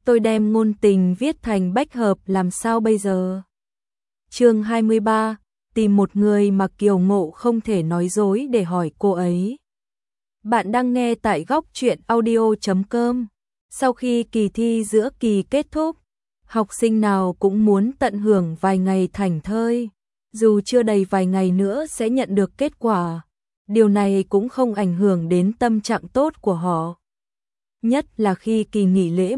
tôi đem ngôn tình viết thành bách hợp làm sao bây giờ? Chương 23, tìm một người mà Kiều Ngộ không thể nói dối để hỏi cô ấy. Bạn đang nghe tại góc truyện audio.com. Sau khi kỳ thi giữa kỳ kết thúc, học sinh nào cũng muốn tận hưởng vài ngày thảnh thơi, dù chưa đầy vài ngày nữa sẽ nhận được kết quả. Điều này cũng không ảnh hưởng đến tâm trạng tốt của họ. Nhất là khi kỳ nghỉ lễ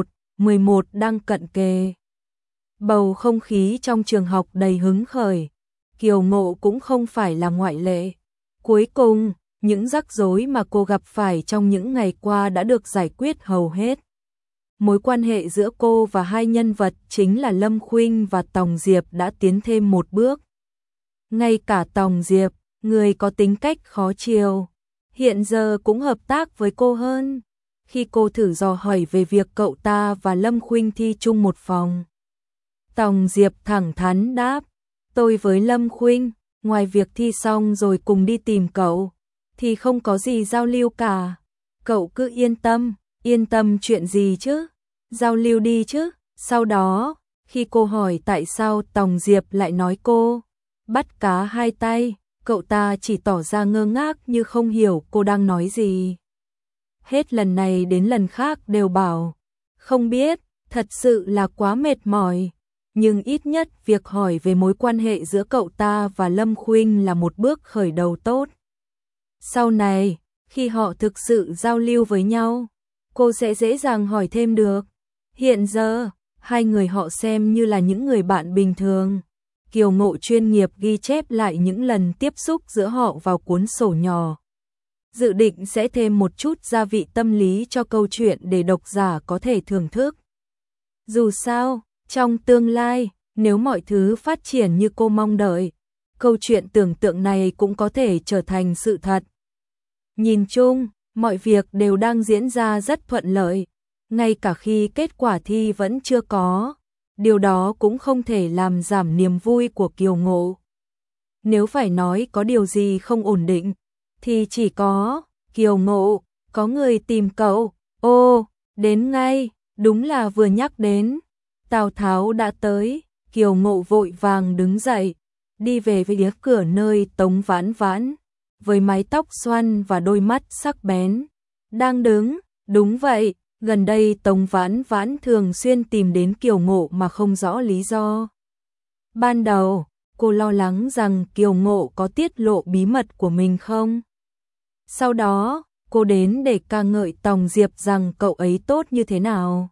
11 đang cận kề. Bầu không khí trong trường học đầy hứng khởi, Kiều Ngộ cũng không phải là ngoại lệ. Cuối cùng, những rắc rối mà cô gặp phải trong những ngày qua đã được giải quyết hầu hết. Mối quan hệ giữa cô và hai nhân vật chính là Lâm Khuynh và Tòng Diệp đã tiến thêm một bước. Ngay cả Tòng Diệp, người có tính cách khó chiều, hiện giờ cũng hợp tác với cô hơn. Khi cô thử dò hỏi về việc cậu ta và Lâm Khuynh thi chung một phòng, Tòng Diệp thẳng thắn đáp, tôi với Lâm Khuynh, ngoài việc thi xong rồi cùng đi tìm cậu, thì không có gì giao lưu cả. Cậu cứ yên tâm chuyện gì chứ, giao lưu đi chứ. Sau đó, khi cô hỏi tại sao Tòng Diệp lại nói cô bắt cá hai tay, cậu ta chỉ tỏ ra ngơ ngác như không hiểu cô đang nói gì. Hết lần này đến lần khác đều bảo, không biết, thật sự là quá mệt mỏi. Nhưng ít nhất việc hỏi về mối quan hệ giữa cậu ta và Lâm Khuynh là một bước khởi đầu tốt. Sau này, khi họ thực sự giao lưu với nhau, cô sẽ dễ dàng hỏi thêm được. Hiện giờ, hai người họ xem như là những người bạn bình thường. Kiều Ngộ chuyên nghiệp ghi chép lại những lần tiếp xúc giữa họ vào cuốn sổ nhỏ. Dự định sẽ thêm một chút gia vị tâm lý cho câu chuyện để độc giả có thể thưởng thức. Dù sao, trong tương lai, nếu mọi thứ phát triển như cô mong đợi, câu chuyện tưởng tượng này cũng có thể trở thành sự thật. Nhìn chung, mọi việc đều đang diễn ra rất thuận lợi, ngay cả khi kết quả thi vẫn chưa có. Điều đó cũng không thể làm giảm niềm vui của Kiều Ngộ. Nếu phải nói có điều gì không ổn định, thì chỉ có, Kiều Ngộ, có người tìm cậu. Ô, đến ngay, đúng là vừa nhắc đến Tào Tháo đã tới. Kiều Ngộ vội vàng đứng dậy, đi về phía cửa nơi Tống Vãn Vãn, với mái tóc xoăn và đôi mắt sắc bén, đang đứng. Đúng vậy, gần đây Tống Vãn Vãn thường xuyên tìm đến Kiều Ngộ mà không rõ lý do. Ban đầu, cô lo lắng rằng Kiều Ngộ có tiết lộ bí mật của mình không. Sau đó, cô đến để ca ngợi Tòng Diệp rằng cậu ấy tốt như thế nào.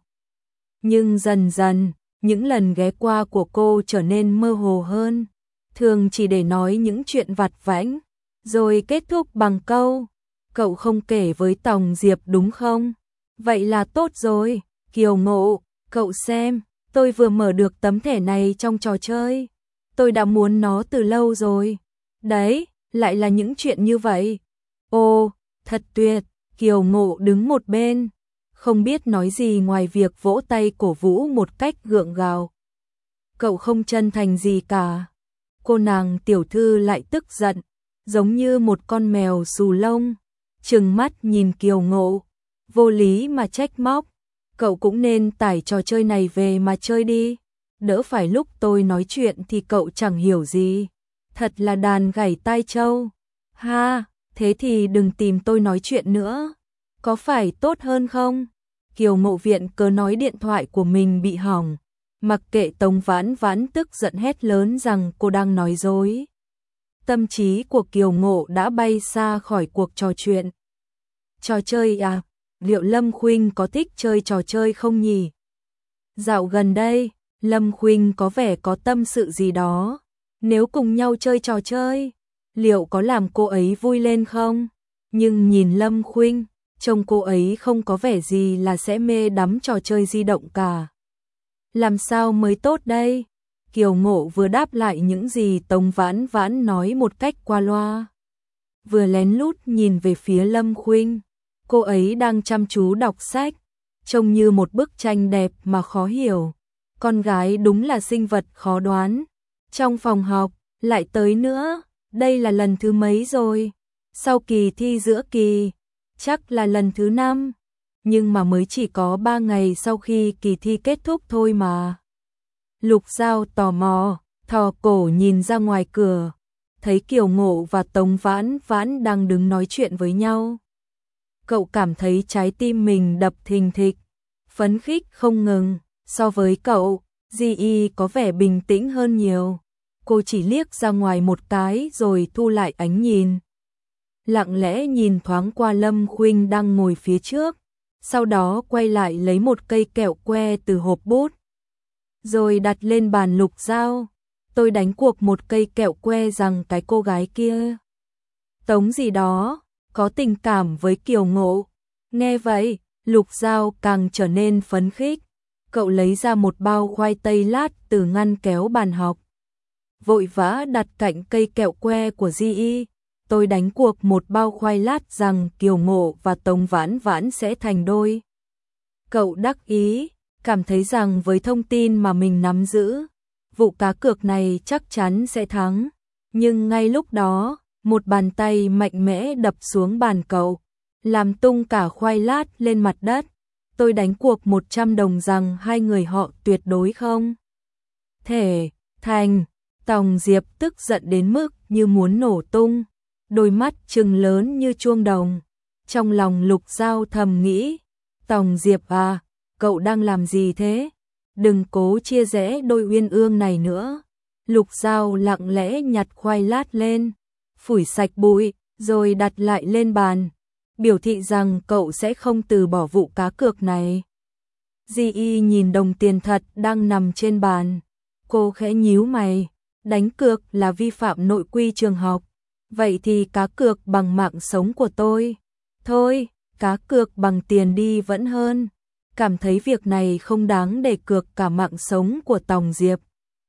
Nhưng dần dần, những lần ghé qua của cô trở nên mơ hồ hơn, thường chỉ để nói những chuyện vặt vãnh, rồi kết thúc bằng câu, cậu không kể với Tòng Diệp đúng không? Vậy là tốt rồi. Kiều Ngộ, cậu xem, tôi vừa mở được tấm thẻ này trong trò chơi. Tôi đã muốn nó từ lâu rồi. Đấy, lại là những chuyện như vậy. Ồ, thật tuyệt. Kiều Ngộ đứng một bên, không biết nói gì ngoài việc vỗ tay cổ vũ một cách gượng gạo. Cậu không chân thành gì cả. Cô nàng tiểu thư lại tức giận, giống như một con mèo xù lông, trừng mắt nhìn Kiều Ngộ, vô lý mà trách móc. Cậu cũng nên tải trò chơi này về mà chơi đi, đỡ phải lúc tôi nói chuyện thì cậu chẳng hiểu gì. Thật là đàn gảy tai trâu. Ha, thế thì đừng tìm tôi nói chuyện nữa, có phải tốt hơn không? Kiều Ngộ viện cớ nói điện thoại của mình bị hỏng, mặc kệ Tống Vãn Vãn tức giận hét lớn rằng cô đang nói dối. Tâm trí của Kiều Ngộ đã bay xa khỏi cuộc trò chuyện. Trò chơi à? Liệu Lâm Khuynh có thích chơi trò chơi không nhỉ? Dạo gần đây, Lâm Khuynh có vẻ có tâm sự gì đó. Nếu cùng nhau chơi trò chơi, liệu có làm cô ấy vui lên không? Nhưng nhìn Lâm Khuynh, trông cô ấy không có vẻ gì là sẽ mê đắm trò chơi di động cả. Làm sao mới tốt đây? Kiều Ngộ vừa đáp lại những gì Tống Vãn Vãn nói một cách qua loa, vừa lén lút nhìn về phía Lâm Khuynh. Cô ấy đang chăm chú đọc sách, trông như một bức tranh đẹp mà khó hiểu. Con gái đúng là sinh vật khó đoán. Trong phòng học, lại tới nữa, đây là lần thứ mấy rồi? Sau kỳ thi giữa kỳ, chắc là lần thứ 5. nhưng mà mới chỉ có 3 ngày sau khi kỳ thi kết thúc thôi mà. Lục Giao tò mò, thò cổ nhìn ra ngoài cửa, thấy Kiều Ngộ và Tống Vãn Vãn đang đứng nói chuyện với nhau. Cậu cảm thấy trái tim mình đập thình thịch, phấn khích không ngừng. So với cậu, Di Y có vẻ bình tĩnh hơn nhiều. Cô chỉ liếc ra ngoài một cái rồi thu lại ánh nhìn. Lặng lẽ nhìn thoáng qua Lâm Khuynh đang ngồi phía trước, sau đó quay lại lấy một cây kẹo que từ hộp bút, rồi đặt lên bàn. Lục Giao, tôi đánh cuộc một cây kẹo que rằng cái cô gái kia, Tống gì đó, có tình cảm với Kiều Ngộ. Nghe vậy, Lục Giao càng trở nên phấn khích. Cậu lấy ra một bao khoai tây lát từ ngăn kéo bàn học, vội vã đặt cạnh cây kẹo que của Di Y. Tôi đánh cuộc một bao khoai lát rằng Kiều Ngộ và Tống Vãn Vãn sẽ thành đôi. Cậu đắc ý, cảm thấy rằng với thông tin mà mình nắm giữ, vụ cá cược này chắc chắn sẽ thắng. Nhưng ngay lúc đó, một bàn tay mạnh mẽ đập xuống bàn cậu, làm tung cả khoai lát lên mặt đất. Tôi đánh cuộc 100 đồng rằng hai người họ tuyệt đối không thể thành. Tòng Diệp tức giận đến mức như muốn nổ tung, đôi mắt trừng lớn như chuông đồng. Trong lòng Lục Giao thầm nghĩ, Tòng Diệp à, cậu đang làm gì thế? Đừng cố chia rẽ đôi uyên ương này nữa. Lục Giao lặng lẽ nhặt khoai lát lên, phủi sạch bụi, rồi đặt lại lên bàn, biểu thị rằng cậu sẽ không từ bỏ vụ cá cược này. Di Y nhìn đồng tiền thật đang nằm trên bàn, cô khẽ nhíu mày, đánh cược là vi phạm nội quy trường học, vậy thì cá cược bằng mạng sống của tôi. Thôi, cá cược bằng tiền đi vẫn hơn. Cảm thấy việc này không đáng để cược cả mạng sống của Tòng Diệp.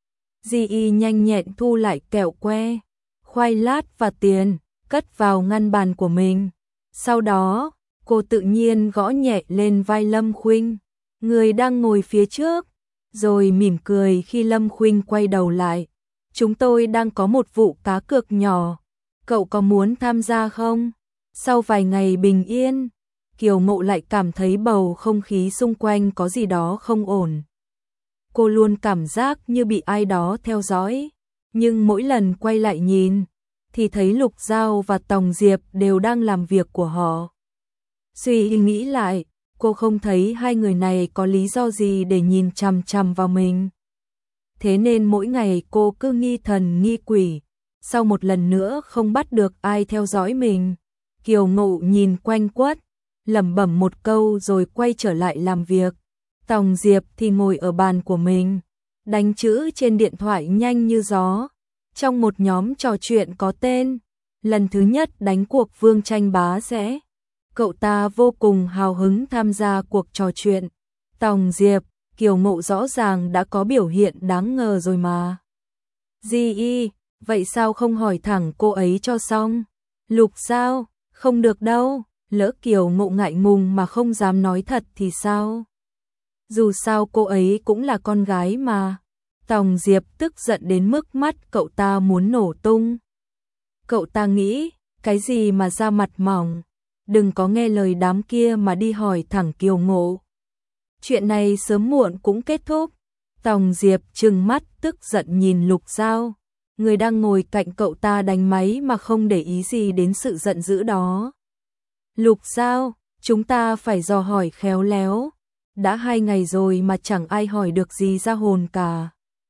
Di Y nhanh nhẹn thu lại kẹo que, khoai lát và tiền, cất vào ngăn bàn của mình. Sau đó, cô tự nhiên gõ nhẹ lên vai Lâm Khuynh, người đang ngồi phía trước, rồi mỉm cười khi Lâm Khuynh quay đầu lại. Chúng tôi đang có một vụ cá cược nhỏ, cậu có muốn tham gia không? Sau vài ngày bình yên, Kiều Ngộ lại cảm thấy bầu không khí xung quanh có gì đó không ổn. Cô luôn cảm giác như bị ai đó theo dõi, nhưng mỗi lần quay lại nhìn, thì thấy Lục Giao và Tòng Diệp đều đang làm việc của họ. Suy nghĩ lại, cô không thấy hai người này có lý do gì để nhìn chằm chằm vào mình. Thế nên mỗi ngày cô cứ nghi thần nghi quỷ, sau một lần nữa không bắt được ai theo dõi mình. Kiều Ngộ nhìn quanh quất, lẩm bẩm một câu rồi quay trở lại làm việc. Tòng Diệp thì ngồi ở bàn của mình, đánh chữ trên điện thoại nhanh như gió. Trong một nhóm trò chuyện có tên lần thứ nhất đánh cuộc Vương Tranh Bá Sẽ, cậu ta vô cùng hào hứng tham gia cuộc trò chuyện. Tòng Diệp, Kiều Ngộ rõ ràng đã có biểu hiện đáng ngờ rồi mà. Di Y, vậy sao không hỏi thẳng cô ấy cho xong? Lục Giao, không được đâu, lỡ Kiều Ngộ ngại ngùng mà không dám nói thật thì sao? Dù sao cô ấy cũng là con gái mà. Tòng Diệp tức giận đến mức mắt cậu ta muốn nổ tung. Cậu ta nghĩ, cái gì mà da mặt mỏng, đừng có nghe lời đám kia mà đi hỏi thẳng Kiều Ngộ. Chuyện này sớm muộn cũng kết thúc. Tòng Diệp trừng mắt tức giận nhìn Lục Giao, người đang ngồi cạnh cậu ta đánh máy mà không để ý gì đến sự giận dữ đó. Lục Giao, chúng ta phải dò hỏi khéo léo. Đã 2 ngày rồi mà chẳng ai hỏi được gì ra hồn cả.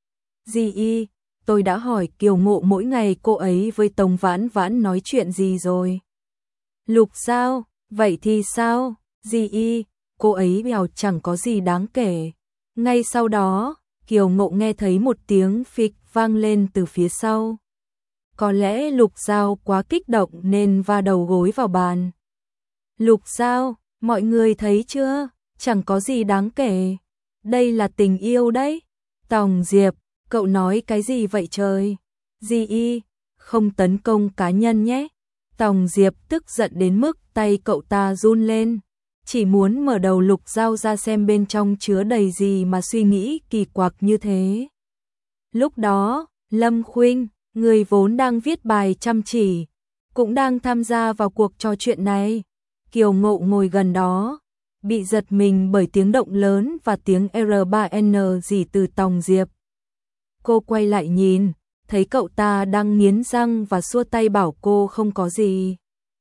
Di Y, tôi đã hỏi Kiều Ngộ mỗi ngày cô ấy với Tống Vãn Vãn nói chuyện gì rồi. Lục Giao, vậy thì sao? Di Y, cô ấy bèo chẳng có gì đáng kể. Ngay sau đó, Kiều Ngộ nghe thấy một tiếng phịch vang lên từ phía sau. Có lẽ Lục Giao quá kích động nên va đầu gối vào bàn. Lục Giao, mọi người thấy chưa? Chẳng có gì đáng kể. Đây là tình yêu đấy. Tòng Diệp, cậu nói cái gì vậy trời? Di Y, không tấn công cá nhân nhé. Tòng Diệp tức giận đến mức tay cậu ta run lên. Chỉ muốn mở đầu Lục Giao ra xem bên trong chứa đầy gì mà suy nghĩ kỳ quặc như thế. Lúc đó, Lâm Khuynh, người vốn đang viết bài chăm chỉ, cũng đang tham gia vào cuộc trò chuyện này. Kiều Ngộ ngồi gần đó, bị giật mình bởi tiếng động lớn và tiếng R3N gì từ Tòng Diệp. Cô quay lại nhìn, thấy cậu ta đang nghiến răng và xua tay bảo cô không có gì.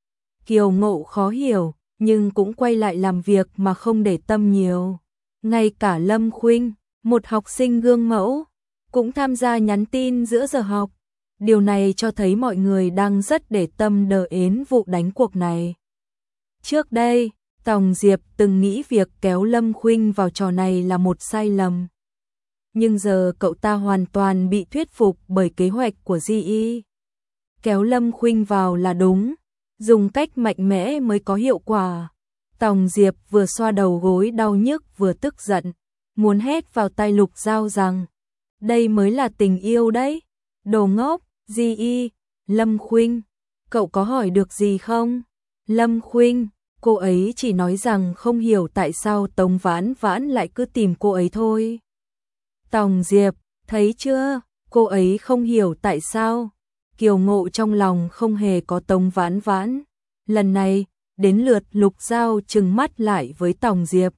Kiều Ngộ khó hiểu, nhưng cũng quay lại làm việc mà không để tâm nhiều. Ngay cả Lâm Khuynh, một học sinh gương mẫu, cũng tham gia nhắn tin giữa giờ học. Điều này cho thấy mọi người đang rất để tâm đến vụ đánh cuộc này. Trước đây, Tòng Diệp từng nghĩ việc kéo Lâm Khuynh vào trò này là một sai lầm. Nhưng giờ cậu ta hoàn toàn bị thuyết phục bởi kế hoạch của Di. Kéo Lâm Khuynh vào là đúng, dùng cách mạnh mẽ mới có hiệu quả. Tòng Diệp vừa xoa đầu gối đau nhức vừa tức giận, muốn hét vào tai Lục Giao rằng đây mới là tình yêu đấy. Đồ ngốc, Di, Lâm Khuynh, cậu có hỏi được gì không? Lâm Khuynh, cô ấy chỉ nói rằng không hiểu tại sao Tống Vãn Vãn lại cứ tìm cô ấy thôi. Tòng Diệp, thấy chưa, cô ấy không hiểu tại sao. Kiều Ngộ trong lòng không hề có Tống Vãn Vãn. Lần này, đến lượt Lục Giao trừng mắt lại với Tòng Diệp.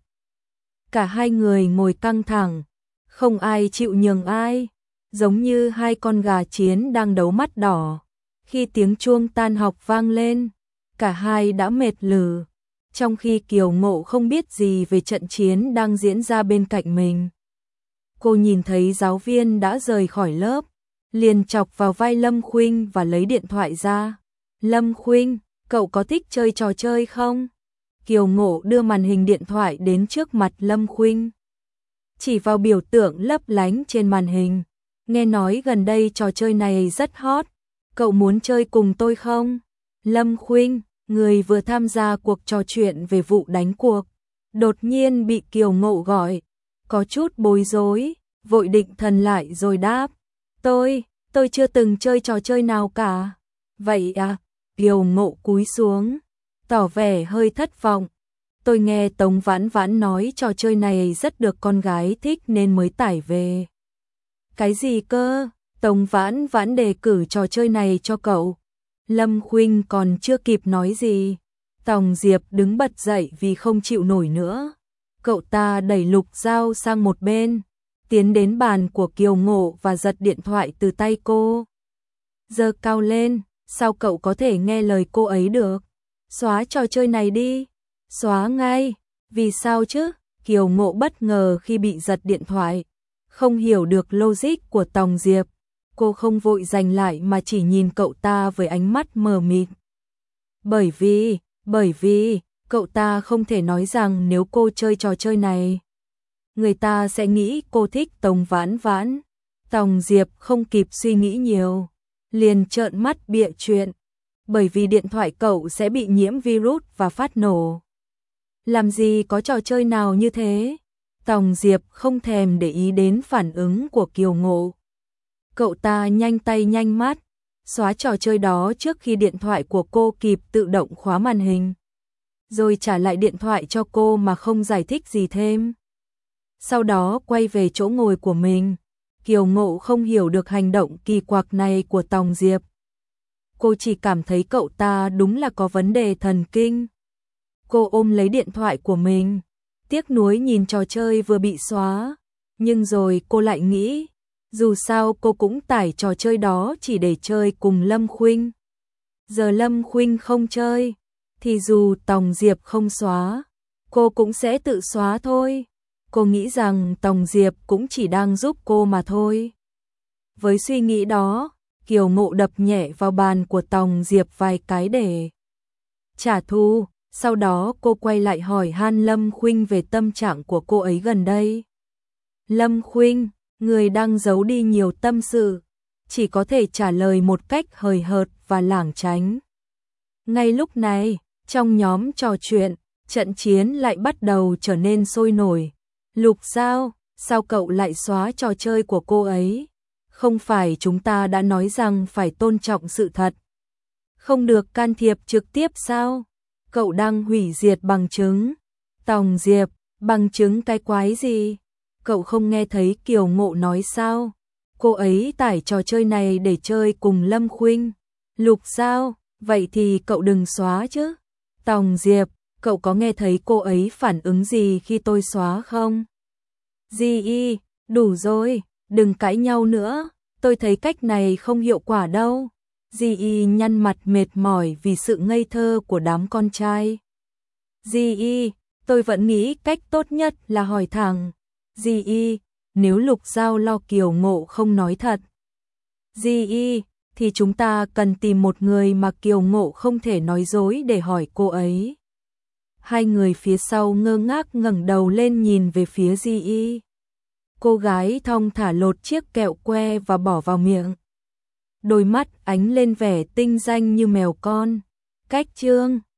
Cả hai người ngồi căng thẳng, không ai chịu nhường ai, giống như hai con gà chiến đang đấu mắt đỏ. Khi tiếng chuông tan học vang lên, cả hai đã mệt lử, trong khi Kiều Ngộ không biết gì về trận chiến đang diễn ra bên cạnh mình. Cô nhìn thấy giáo viên đã rời khỏi lớp, liền chọc vào vai Lâm Khuynh và lấy điện thoại ra. Lâm Khuynh, cậu có thích chơi trò chơi không? Kiều Ngộ đưa màn hình điện thoại đến trước mặt Lâm Khuynh, chỉ vào biểu tượng lấp lánh trên màn hình. Nghe nói gần đây trò chơi này rất hot, cậu muốn chơi cùng tôi không? Lâm Khuynh, người vừa tham gia cuộc trò chuyện về vụ đánh cuộc, đột nhiên bị Kiều Ngộ gọi, có chút bối rối, vội định thần lại rồi đáp, tôi chưa từng chơi trò chơi nào cả. Vậy à? Kiều Ngộ cúi xuống, tỏ vẻ hơi thất vọng. Tôi nghe Tống Vãn Vãn nói trò chơi này rất được con gái thích nên mới tải về. Cái gì cơ? Tống Vãn Vãn đề cử trò chơi này cho cậu. Lâm Khuynh còn chưa kịp nói gì, Tòng Diệp đứng bật dậy vì không chịu nổi nữa. Cậu ta đẩy Lục Giao sang một bên, tiến đến bàn của Kiều Ngộ và giật điện thoại từ tay cô. Giơ cao lên, sao cậu có thể nghe lời cô ấy được? Xóa trò chơi này đi. Xóa ngay. Vì sao chứ? Kiều Ngộ bất ngờ khi bị giật điện thoại, không hiểu được logic của Tòng Diệp. Cô không vội giành lại mà chỉ nhìn cậu ta với ánh mắt mờ mịt. Bởi vì, cậu ta không thể nói rằng nếu cô chơi trò chơi này, người ta sẽ nghĩ cô thích Tống Vãn Vãn. Tòng Diệp không kịp suy nghĩ nhiều, liền trợn mắt bịa chuyện. Bởi vì điện thoại cậu sẽ bị nhiễm virus và phát nổ. Làm gì có trò chơi nào như thế? Tòng Diệp không thèm để ý đến phản ứng của Kiều Ngộ. Cậu ta nhanh tay nhanh mắt, xóa trò chơi đó trước khi điện thoại của cô kịp tự động khóa màn hình, rồi trả lại điện thoại cho cô mà không giải thích gì thêm. Sau đó quay về chỗ ngồi của mình. Kiều Ngộ không hiểu được hành động kỳ quặc này của Tòng Diệp. Cô chỉ cảm thấy cậu ta đúng là có vấn đề thần kinh. Cô ôm lấy điện thoại của mình, tiếc nuối nhìn trò chơi vừa bị xóa. Nhưng rồi cô lại nghĩ, dù sao cô cũng tải trò chơi đó chỉ để chơi cùng Lâm Khuynh. Giờ Lâm Khuynh không chơi, thì dù Tòng Diệp không xóa, cô cũng sẽ tự xóa thôi. Cô nghĩ rằng Tòng Diệp cũng chỉ đang giúp cô mà thôi. Với suy nghĩ đó, Kiều Ngộ đập nhẹ vào bàn của Tòng Diệp vài cái để trả thù. Sau đó cô quay lại hỏi han Lâm Khuynh về tâm trạng của cô ấy gần đây. Lâm Khuynh, người đang giấu đi nhiều tâm sự, chỉ có thể trả lời một cách hời hợt và lảng tránh. Ngay lúc này, trong nhóm trò chuyện, trận chiến lại bắt đầu trở nên sôi nổi. Lục Giao, sao cậu lại xóa trò chơi của cô ấy? Không phải chúng ta đã nói rằng phải tôn trọng sự thật, không được can thiệp trực tiếp sao? Cậu đang hủy diệt bằng chứng. Tòng Diệp, bằng chứng cái quái gì? Cậu không nghe thấy Kiều Ngộ nói sao? Cô ấy tải trò chơi này để chơi cùng Lâm Khuynh. Lục Giao, vậy thì cậu đừng xóa chứ. Tòng Diệp, cậu có nghe thấy cô ấy phản ứng gì khi tôi xóa không? Di, đủ rồi, đừng cãi nhau nữa, tôi thấy cách này không hiệu quả đâu. Di nhăn mặt mệt mỏi vì sự ngây thơ của đám con trai. Di, tôi vẫn nghĩ cách tốt nhất là hỏi thẳng. Di, nếu Lục Giao lo Kiều Ngộ không nói thật. Di, thì chúng ta cần tìm một người mà Kiều Ngộ không thể nói dối để hỏi cô ấy. Hai người phía sau ngơ ngác ngẩng đầu lên nhìn về phía Di. Cô gái thong thả lột chiếc kẹo que và bỏ vào miệng. Đôi mắt ánh lên vẻ tinh danh như mèo con. Cách chương